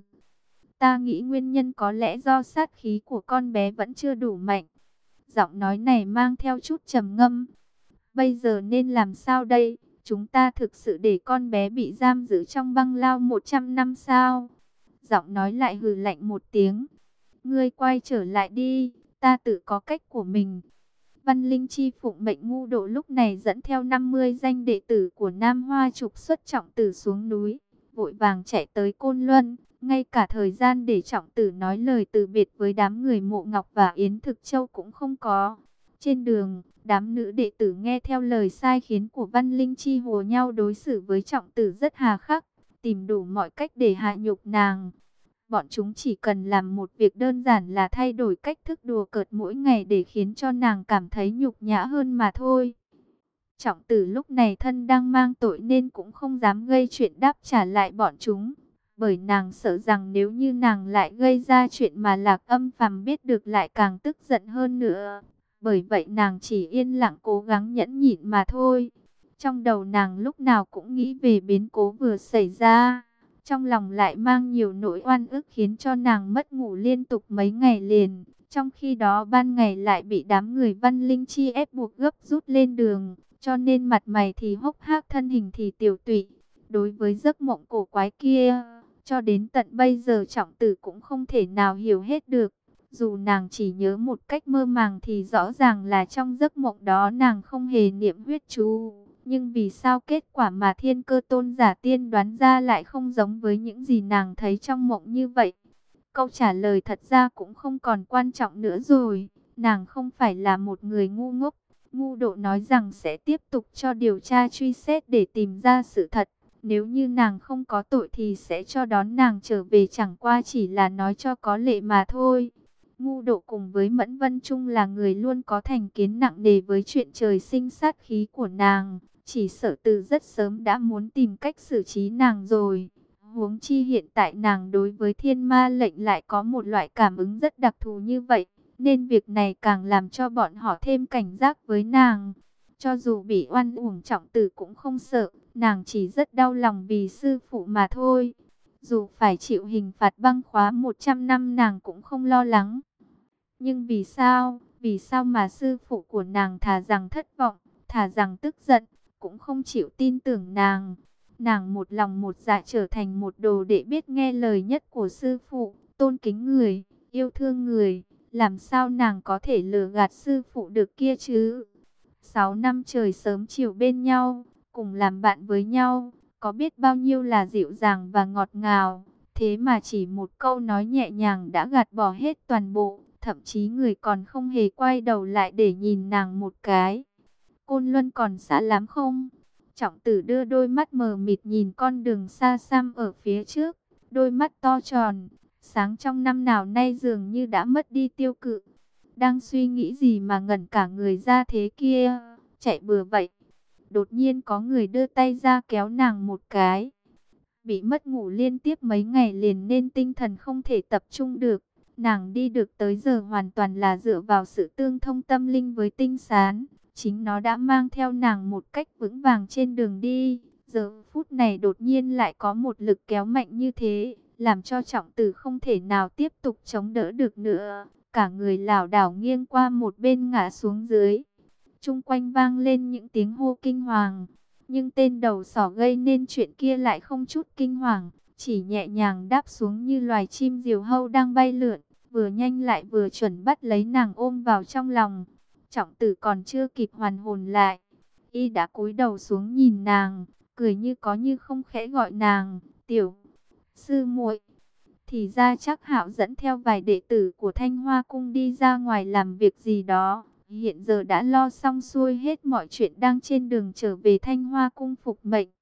Ta nghĩ nguyên nhân có lẽ do sát khí của con bé vẫn chưa đủ mạnh. Giọng nói này mang theo chút trầm ngâm. Bây giờ nên làm sao đây? Chúng ta thực sự để con bé bị giam giữ trong băng lao một trăm năm sao? Giọng nói lại hừ lạnh một tiếng. Ngươi quay trở lại đi, ta tự có cách của mình. Văn Linh Chi phụng mệnh Ngu Độ lúc này dẫn theo năm mươi danh đệ tử của Nam Hoa trục xuất Trọng Tử xuống núi, vội vàng chạy tới Côn Luân, ngay cả thời gian để Trọng Tử nói lời từ biệt với đám người Mộ Ngọc và Yến Thực Châu cũng không có. Trên đường, đám nữ đệ tử nghe theo lời sai khiến của Văn Linh Chi hùa nhau đối xử với Trọng Tử rất hà khắc, tìm đủ mọi cách để hạ nhục nàng. Bọn chúng chỉ cần làm một việc đơn giản là thay đổi cách thức đùa cợt mỗi ngày để khiến cho nàng cảm thấy nhục nhã hơn mà thôi. Trọng Tử lúc này thân đang mang tội nên cũng không dám gây chuyện đáp trả lại bọn chúng. Bởi nàng sợ rằng nếu như nàng lại gây ra chuyện mà Lạc Âm Phàm biết được lại càng tức giận hơn nữa. Bởi vậy nàng chỉ yên lặng cố gắng nhẫn nhịn mà thôi. Trong đầu nàng lúc nào cũng nghĩ về biến cố vừa xảy ra. Trong lòng lại mang nhiều nỗi oan ức khiến cho nàng mất ngủ liên tục mấy ngày liền. Trong khi đó ban ngày lại bị đám người Văn Linh Chi ép buộc gấp rút lên đường. Cho nên mặt mày thì hốc hác, thân hình thì tiều tụy. Đối với giấc mộng cổ quái kia, cho đến tận bây giờ Trọng Tử cũng không thể nào hiểu hết được. Dù nàng chỉ nhớ một cách mơ màng thì rõ ràng là trong giấc mộng đó nàng không hề niệm huyết chú. Nhưng vì sao kết quả mà Thiên Cơ Tôn giả tiên đoán ra lại không giống với những gì nàng thấy trong mộng như vậy? Câu trả lời thật ra cũng không còn quan trọng nữa rồi. Nàng không phải là một người ngu ngốc. Ngu Độ nói rằng sẽ tiếp tục cho điều tra truy xét để tìm ra sự thật. Nếu như nàng không có tội thì sẽ cho đón nàng trở về, chẳng qua chỉ là nói cho có lệ mà thôi. Ngu Độ cùng với Mẫn Vân Trung là người luôn có thành kiến nặng nề với chuyện trời sinh sát khí của nàng. Chỉ sợ từ rất sớm đã muốn tìm cách xử trí nàng rồi. Huống chi hiện tại nàng đối với thiên ma lệnh lại có một loại cảm ứng rất đặc thù như vậy. Nên việc này càng làm cho bọn họ thêm cảnh giác với nàng. Cho dù bị oan uổng, Trọng Tử cũng không sợ. Nàng chỉ rất đau lòng vì sư phụ mà thôi. Dù phải chịu hình phạt băng khóa một trăm năm nàng cũng không lo lắng. Nhưng vì sao, vì sao mà sư phụ của nàng thà rằng thất vọng, thà rằng tức giận, cũng không chịu tin tưởng nàng. Nàng một lòng một dạ trở thành một đồ đệ biết nghe lời nhất của sư phụ, tôn kính người, yêu thương người. Làm sao nàng có thể lừa gạt sư phụ được kia chứ? Sáu năm trời sớm chiều bên nhau, cùng làm bạn với nhau, có biết bao nhiêu là dịu dàng và ngọt ngào. Thế mà chỉ một câu nói nhẹ nhàng đã gạt bỏ hết toàn bộ. Thậm chí người còn không hề quay đầu lại để nhìn nàng một cái. Côn Luân còn xa lắm không? Trọng Tử đưa đôi mắt mờ mịt nhìn con đường xa xăm ở phía trước. Đôi mắt to tròn, sáng trong năm nào nay dường như đã mất đi tiêu cự. Đang suy nghĩ gì mà ngẩn cả người ra thế kia? Chạy bừa vậy. Đột nhiên có người đưa tay ra kéo nàng một cái. Bị mất ngủ liên tiếp mấy ngày liền nên tinh thần không thể tập trung được. Nàng đi được tới giờ hoàn toàn là dựa vào sự tương thông tâm linh với tinh sán. Chính nó đã mang theo nàng một cách vững vàng trên đường đi. Giờ phút này đột nhiên lại có một lực kéo mạnh như thế, làm cho Trọng Tử không thể nào tiếp tục chống đỡ được nữa. Cả người lảo đảo nghiêng qua một bên ngã xuống dưới. Chung quanh vang lên những tiếng hô kinh hoàng. Nhưng tên đầu sỏ gây nên chuyện kia lại không chút kinh hoàng. Chỉ nhẹ nhàng đáp xuống như loài chim diều hâu đang bay lượn. Vừa nhanh lại vừa chuẩn bắt lấy nàng ôm vào trong lòng. Trọng Tử còn chưa kịp hoàn hồn lại, y đã cúi đầu xuống nhìn nàng, cười như có như không khẽ gọi nàng, tiểu sư muội. Thì ra chắc Hạo dẫn theo vài đệ tử của Thanh Hoa Cung đi ra ngoài làm việc gì đó. Hiện giờ đã lo xong xuôi hết mọi chuyện, đang trên đường trở về Thanh Hoa Cung phục mệnh.